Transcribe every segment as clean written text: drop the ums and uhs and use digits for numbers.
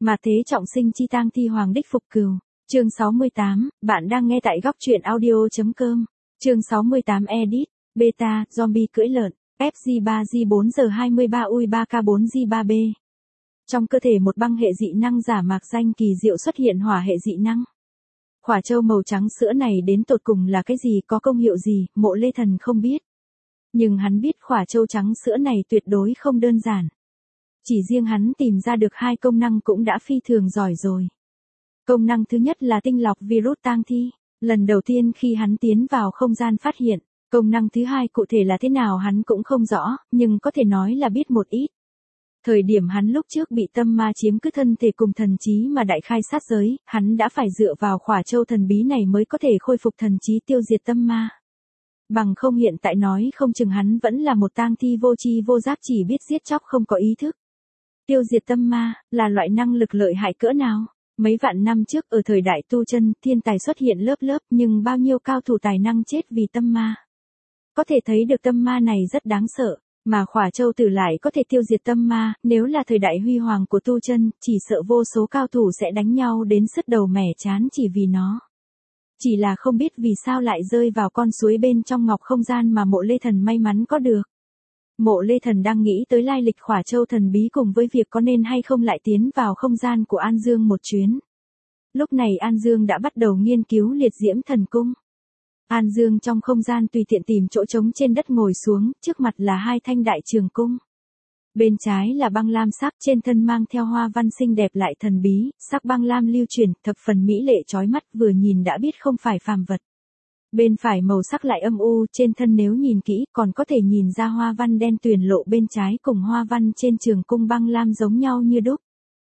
Mà thế trọng sinh chi tang thi hoàng đích phục cừu. Chương 68, bạn đang nghe tại góc truyện audio.com. Chương 68 edit, beta, zombie cưỡi lợn, FG3G4 giờ 23 UI3K4G3B. Trong cơ thể một băng hệ dị năng giả mạc danh kỳ diệu xuất hiện hỏa hệ dị năng. Khỏa châu màu trắng sữa này đến tột cùng là cái gì, có công hiệu gì, Mộ Lê Thần không biết. Nhưng hắn biết khỏa châu trắng sữa này tuyệt đối không đơn giản. Chỉ riêng hắn tìm ra được 2 công năng cũng đã phi thường giỏi rồi. Công năng thứ nhất là tinh lọc virus tang thi, lần đầu tiên khi hắn tiến vào không gian phát hiện. Công năng thứ hai cụ thể là thế nào hắn cũng không rõ, nhưng có thể nói là biết một ít. Thời điểm hắn lúc trước bị tâm ma chiếm cứ thân thể cùng thần trí mà đại khai sát giới, hắn đã phải dựa vào khỏa châu thần bí này mới có thể khôi phục thần trí tiêu diệt tâm ma. Bằng không hiện tại nói không chừng hắn vẫn là một tang thi vô tri vô giác chỉ biết giết chóc không có ý thức. Tiêu diệt tâm ma, là loại năng lực lợi hại cỡ nào? Mấy vạn năm trước ở thời đại tu chân, thiên tài xuất hiện lớp lớp nhưng bao nhiêu cao thủ tài năng chết vì tâm ma. Có thể thấy được tâm ma này rất đáng sợ, mà khỏa châu tử lại có thể tiêu diệt tâm ma, nếu là thời đại huy hoàng của tu chân, chỉ sợ vô số cao thủ sẽ đánh nhau đến sứt đầu mẻ chán chỉ vì nó. Chỉ là không biết vì sao lại rơi vào con suối bên trong ngọc không gian mà Mộ Lê Thần may mắn có được. Mộ Lê Thần đang nghĩ tới lai lịch khỏa châu thần bí cùng với việc có nên hay không lại tiến vào không gian của An Dương một chuyến. Lúc này An Dương đã bắt đầu nghiên cứu liệt diễm thần cung. An Dương trong không gian tùy tiện tìm chỗ trống trên đất ngồi xuống, trước mặt là 2 thanh đại trường cung. Bên trái là băng lam sắc, trên thân mang theo hoa văn xinh đẹp lại thần bí, sắc băng lam lưu chuyển, thập phần mỹ lệ chói mắt, vừa nhìn đã biết không phải phàm vật. Bên phải màu sắc lại âm u, trên thân nếu nhìn kỹ còn có thể nhìn ra hoa văn đen tuyền lộ bên trái cùng hoa văn trên trường cung băng lam giống nhau như đúc.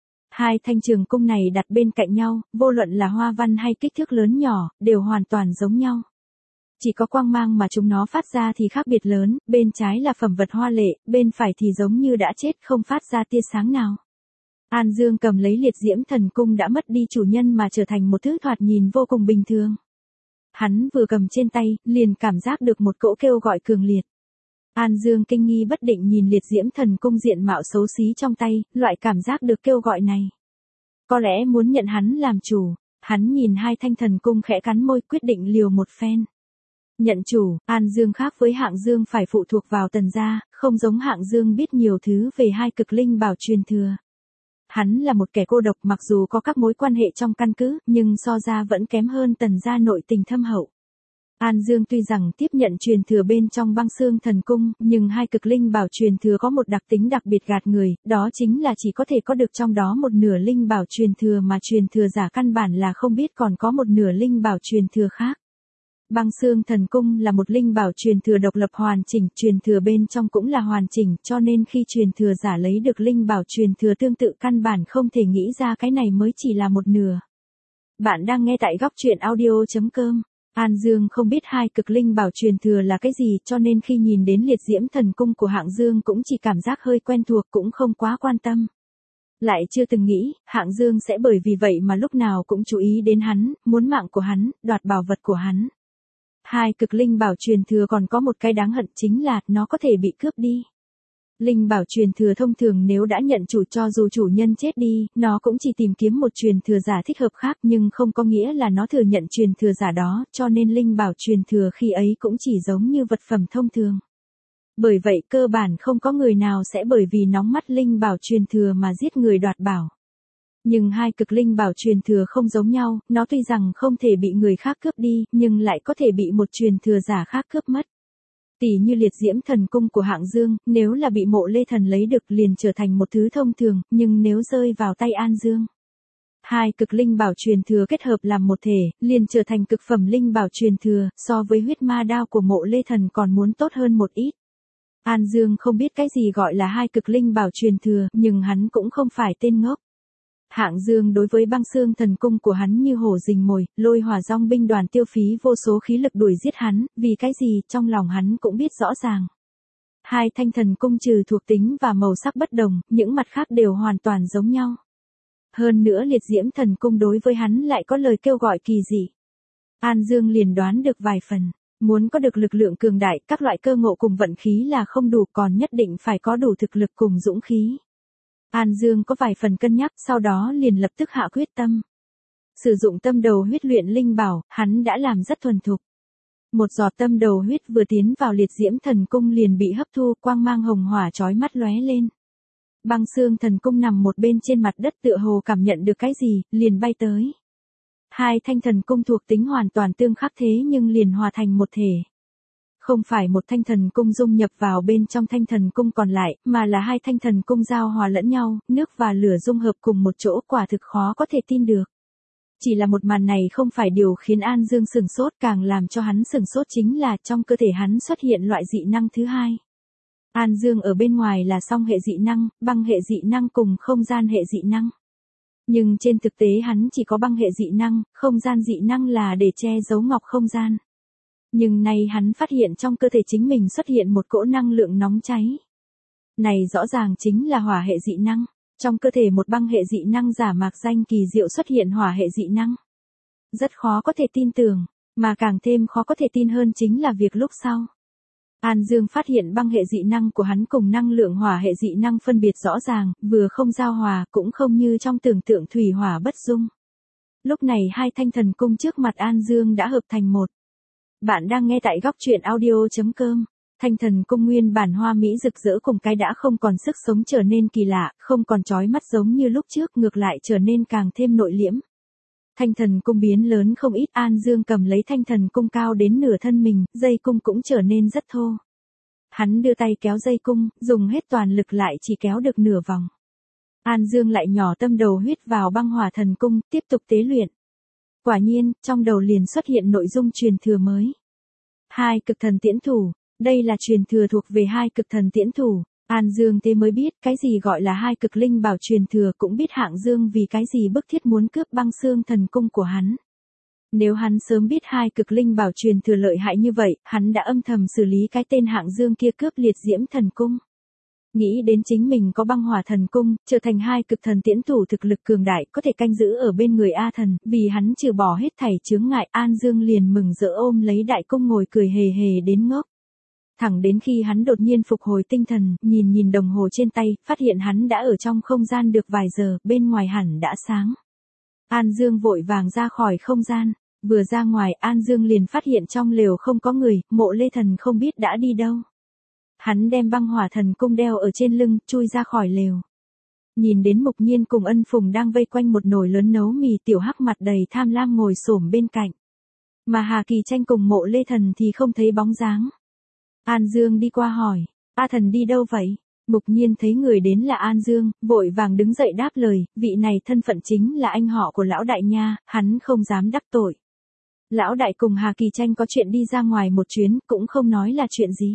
2 thanh trường cung này đặt bên cạnh nhau, vô luận là hoa văn hay kích thước lớn nhỏ, đều hoàn toàn giống nhau. Chỉ có quang mang mà chúng nó phát ra thì khác biệt lớn, bên trái là phẩm vật hoa lệ, bên phải thì giống như đã chết không phát ra tia sáng nào. An Dương cầm lấy liệt diễm thần cung đã mất đi chủ nhân mà trở thành một thứ thoạt nhìn vô cùng bình thường. Hắn vừa cầm trên tay, liền cảm giác được một cỗ kêu gọi cường liệt. An Dương kinh nghi bất định nhìn liệt diễm thần cung diện mạo xấu xí trong tay, loại cảm giác được kêu gọi này. Có lẽ muốn nhận hắn làm chủ, hắn nhìn 2 thanh thần cung khẽ cắn môi quyết định liều một phen. Nhận chủ, An Dương khác với Hạng Dương phải phụ thuộc vào Tần gia, không giống Hạng Dương biết nhiều thứ về 2 cực linh bảo truyền thừa. Hắn là một kẻ cô độc mặc dù có các mối quan hệ trong căn cứ, nhưng so ra vẫn kém hơn Tần gia nội tình thâm hậu. An Dương tuy rằng tiếp nhận truyền thừa bên trong băng xương thần cung, nhưng 2 cực linh bảo truyền thừa có một đặc tính đặc biệt gạt người, đó chính là chỉ có thể có được trong đó một nửa linh bảo truyền thừa mà truyền thừa giả căn bản là không biết còn có một nửa linh bảo truyền thừa khác. Băng xương thần cung là một linh bảo truyền thừa độc lập hoàn chỉnh, truyền thừa bên trong cũng là hoàn chỉnh, cho nên khi truyền thừa giả lấy được linh bảo truyền thừa tương tự căn bản không thể nghĩ ra cái này mới chỉ là một nửa. Bạn đang nghe tại góc truyện audio.com. An Dương không biết 2 cực linh bảo truyền thừa là cái gì, cho nên khi nhìn đến liệt diễm thần cung của Hạng Dương cũng chỉ cảm giác hơi quen thuộc, cũng không quá quan tâm. Lại chưa từng nghĩ, Hạng Dương sẽ bởi vì vậy mà lúc nào cũng chú ý đến hắn, muốn mạng của hắn, đoạt bảo vật của hắn. 2 cực linh bảo truyền thừa còn có một cái đáng hận chính là nó có thể bị cướp đi. Linh bảo truyền thừa thông thường nếu đã nhận chủ, cho dù chủ nhân chết đi, nó cũng chỉ tìm kiếm một truyền thừa giả thích hợp khác, nhưng không có nghĩa là nó thừa nhận truyền thừa giả đó, cho nên linh bảo truyền thừa khi ấy cũng chỉ giống như vật phẩm thông thường. Bởi vậy cơ bản không có người nào sẽ bởi vì nóng mắt linh bảo truyền thừa mà giết người đoạt bảo. Nhưng 2 cực linh bảo truyền thừa không giống nhau, nó tuy rằng không thể bị người khác cướp đi, nhưng lại có thể bị một truyền thừa giả khác cướp mất. Tỷ như liệt diễm thần cung của Hạng Dương, nếu là bị Mộ Lê Thần lấy được liền trở thành một thứ thông thường, nhưng nếu rơi vào tay An Dương. 2 cực linh bảo truyền thừa kết hợp làm một thể, liền trở thành cực phẩm linh bảo truyền thừa, so với huyết ma đao của Mộ Lê Thần còn muốn tốt hơn một ít. An Dương không biết cái gì gọi là 2 cực linh bảo truyền thừa, nhưng hắn cũng không phải tên ngốc. Hạng Dương đối với băng xương thần cung của hắn như hổ rình mồi, lôi hỏa dòng binh đoàn tiêu phí vô số khí lực đuổi giết hắn, vì cái gì trong lòng hắn cũng biết rõ ràng. 2 thanh thần cung trừ thuộc tính và màu sắc bất đồng, những mặt khác đều hoàn toàn giống nhau. Hơn nữa liệt diễm thần cung đối với hắn lại có lời kêu gọi kỳ dị. An Dương liền đoán được vài phần. Muốn có được lực lượng cường đại, các loại cơ ngộ cùng vận khí là không đủ, còn nhất định phải có đủ thực lực cùng dũng khí. An Dương có vài phần cân nhắc, sau đó liền lập tức hạ quyết tâm. Sử dụng tâm đầu huyết luyện linh bảo, hắn đã làm rất thuần thục. Một giọt tâm đầu huyết vừa tiến vào liệt diễm thần cung liền bị hấp thu, quang mang hồng hỏa chói mắt lóe lên. Băng xương thần cung nằm một bên trên mặt đất tựa hồ cảm nhận được cái gì, liền bay tới. Hai thanh thần cung thuộc tính hoàn toàn tương khắc thế nhưng liền hòa thành một thể. Không phải một thanh thần cung dung nhập vào bên trong thanh thần cung còn lại, mà là hai thanh thần cung giao hòa lẫn nhau, nước và lửa dung hợp cùng một chỗ, quả thực khó có thể tin được. Chỉ là một màn này không phải điều khiến An Dương sửng sốt, càng làm cho hắn sửng sốt chính là trong cơ thể hắn xuất hiện loại dị năng thứ hai. An Dương ở bên ngoài là song hệ dị năng, băng hệ dị năng cùng không gian hệ dị năng. Nhưng trên thực tế hắn chỉ có băng hệ dị năng, không gian dị năng là để che giấu ngọc không gian. Nhưng nay hắn phát hiện trong cơ thể chính mình xuất hiện một cỗ năng lượng nóng cháy. Này rõ ràng chính là hỏa hệ dị năng. Trong cơ thể một băng hệ dị năng giả mạc danh kỳ diệu xuất hiện hỏa hệ dị năng. Rất khó có thể tin tưởng, mà càng thêm khó có thể tin hơn chính là việc lúc sau. An Dương phát hiện băng hệ dị năng của hắn cùng năng lượng hỏa hệ dị năng phân biệt rõ ràng, vừa không giao hòa cũng không như trong tưởng tượng thủy hỏa bất dung. Lúc này hai thanh thần cung trước mặt An Dương đã hợp thành một. Bạn đang nghe tại góc truyện audio.com. Thanh thần cung nguyên bản hoa mỹ rực rỡ cùng cái đã không còn sức sống trở nên kỳ lạ, không còn chói mắt giống như lúc trước, ngược lại trở nên càng thêm nội liễm. Thanh thần cung biến lớn không ít, An Dương cầm lấy thanh thần cung cao đến nửa thân mình, dây cung cũng trở nên rất thô. Hắn đưa tay kéo dây cung, dùng hết toàn lực lại chỉ kéo được nửa vòng. An Dương lại nhỏ tâm đầu huyết vào băng hỏa thần cung, tiếp tục tế luyện. Quả nhiên, trong đầu liền xuất hiện nội dung truyền thừa mới. Hai cực thần tiễn thủ. Đây là truyền thừa thuộc về hai cực thần tiễn thủ. An Dương thế mới biết cái gì gọi là hai cực linh bảo truyền thừa, cũng biết Hạng Dương vì cái gì bức thiết muốn cướp băng xương thần cung của hắn. Nếu hắn sớm biết hai cực linh bảo truyền thừa lợi hại như vậy, hắn đã âm thầm xử lý cái tên Hạng Dương kia cướp liệt diễm thần cung. Nghĩ đến chính mình có băng hỏa thần cung, trở thành hai cực thần tiễn thủ thực lực cường đại, có thể canh giữ ở bên người A thần, vì hắn trừ bỏ hết thảy chướng ngại, An Dương liền mừng rỡ ôm lấy đại cung ngồi cười hề hề đến ngốc. Thẳng đến khi hắn đột nhiên phục hồi tinh thần, nhìn đồng hồ trên tay, phát hiện hắn đã ở trong không gian được vài giờ, bên ngoài hẳn đã sáng. An Dương vội vàng ra khỏi không gian, vừa ra ngoài An Dương liền phát hiện trong lều không có người, Mộ Lê Thần không biết đã đi đâu. Hắn đem băng hỏa thần cung đeo ở trên lưng, chui ra khỏi lều. Nhìn đến Mục Nhiên cùng Ân Phùng đang vây quanh một nồi lớn nấu mì, Tiểu Hắc mặt đầy tham lam ngồi xổm bên cạnh. Mà Hà Kỳ Tranh cùng Mộ Lê Thần thì không thấy bóng dáng. An Dương đi qua hỏi, A thần đi đâu vậy? Mục Nhiên thấy người đến là An Dương, vội vàng đứng dậy đáp lời, vị này thân phận chính là anh họ của lão đại nha, hắn không dám đắc tội. Lão đại cùng Hà Kỳ Tranh có chuyện đi ra ngoài một chuyến, cũng không nói là chuyện gì.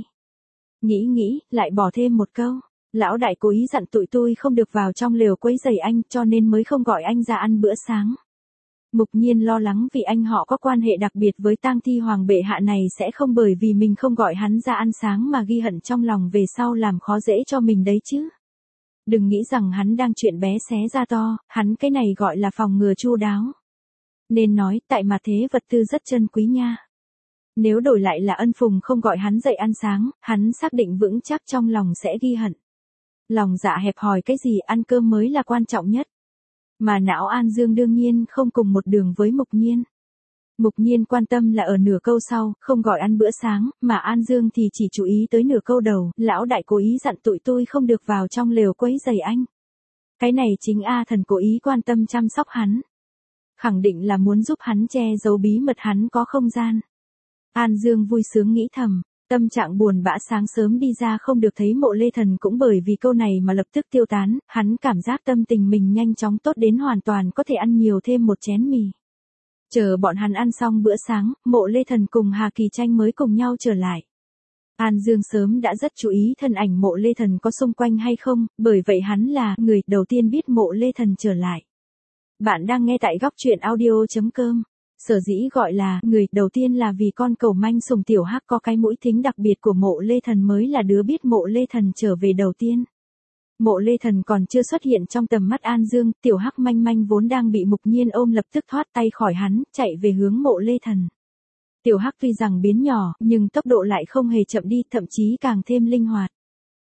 Nghĩ, lại bỏ thêm một câu, lão đại cố ý dặn tụi tôi không được vào trong lều quấy rầy anh, cho nên mới không gọi anh ra ăn bữa sáng. Mục Nhiên lo lắng vì anh họ có quan hệ đặc biệt với tang thi hoàng bệ hạ này sẽ không bởi vì mình không gọi hắn ra ăn sáng mà ghi hận trong lòng về sau làm khó dễ cho mình đấy chứ. Đừng nghĩ rằng hắn đang chuyện bé xé ra to, hắn cái này gọi là phòng ngừa chu đáo. Nên nói, tại mà thế vật tư rất chân quý nha. Nếu đổi lại là Ân Phùng không gọi hắn dậy ăn sáng, hắn xác định vững chắc trong lòng sẽ ghi hận. Lòng dạ hẹp hòi cái gì, ăn cơm mới là quan trọng nhất. Mà não An Dương đương nhiên không cùng một đường với Mục Nhiên. Mục Nhiên quan tâm là ở nửa câu sau, không gọi ăn bữa sáng, mà An Dương thì chỉ chú ý tới nửa câu đầu, lão đại cố ý dặn tụi tôi không được vào trong lều quấy rầy anh. Cái này chính A thần cố ý quan tâm chăm sóc hắn. Khẳng định là muốn giúp hắn che giấu bí mật hắn có không gian. An Dương vui sướng nghĩ thầm, tâm trạng buồn bã sáng sớm đi ra không được thấy Mộ Lê Thần cũng bởi vì câu này mà lập tức tiêu tán, hắn cảm giác tâm tình mình nhanh chóng tốt đến hoàn toàn có thể ăn nhiều thêm một chén mì. Chờ bọn hắn ăn xong bữa sáng, Mộ Lê Thần cùng Hà Kỳ Tranh mới cùng nhau trở lại. An Dương sớm đã rất chú ý thân ảnh Mộ Lê Thần có xung quanh hay không, bởi vậy hắn là người đầu tiên biết Mộ Lê Thần trở lại. Bạn đang nghe tại góc truyện audio.com. Sở dĩ gọi là người đầu tiên là vì con cẩu manh sùng Tiểu Hắc có cái mũi thính đặc biệt của Mộ Lê Thần mới là đứa biết Mộ Lê Thần trở về đầu tiên. Mộ Lê Thần còn chưa xuất hiện trong tầm mắt An Dương, Tiểu Hắc manh manh vốn đang bị Mục Nhiên ôm lập tức thoát tay khỏi hắn, chạy về hướng Mộ Lê Thần. Tiểu Hắc tuy rằng biến nhỏ, nhưng tốc độ lại không hề chậm đi, thậm chí càng thêm linh hoạt.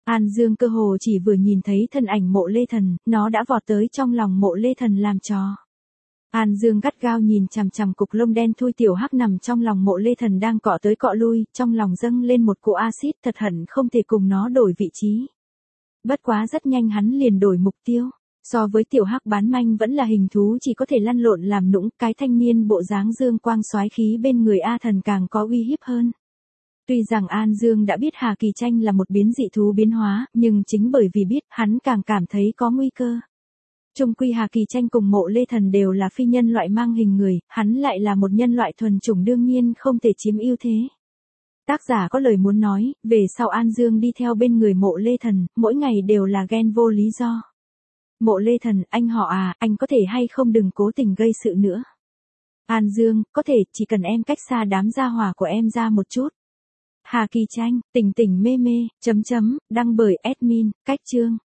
An Dương cơ hồ chỉ vừa nhìn thấy thân ảnh Mộ Lê Thần, nó đã vọt tới trong lòng Mộ Lê Thần làm trò. An Dương gắt gao nhìn chằm chằm cục lông đen thui tiểu hắc nằm trong lòng Mộ Lê Thần đang cọ tới cọ lui, trong lòng dâng lên một cỗ axit thật hận không thể cùng nó đổi vị trí. Bất quá rất nhanh hắn liền đổi mục tiêu. So với tiểu hắc bán manh vẫn là hình thú chỉ có thể lăn lộn làm nũng, cái thanh niên bộ dáng dương quang soái khí bên người A Thần càng có uy hiếp hơn. Tuy rằng An Dương đã biết Hà Kỳ Tranh là một biến dị thú biến hóa, nhưng chính bởi vì biết hắn càng cảm thấy có nguy cơ. Chung quy Hà Kỳ Tranh cùng Mộ Lê Thần đều là phi nhân loại mang hình người, hắn lại là một nhân loại thuần chủng đương nhiên không thể chiếm ưu thế. Tác giả có lời muốn nói, về sau An Dương đi theo bên người Mộ Lê Thần, mỗi ngày đều là ghen vô lý do. Mộ Lê Thần, anh họ à, anh có thể hay không đừng cố tình gây sự nữa. An Dương, có thể, chỉ cần em cách xa đám gia hỏa của em ra một chút. Hà Kỳ Tranh, tỉnh tỉnh mê mê, đăng bởi admin, cách chương.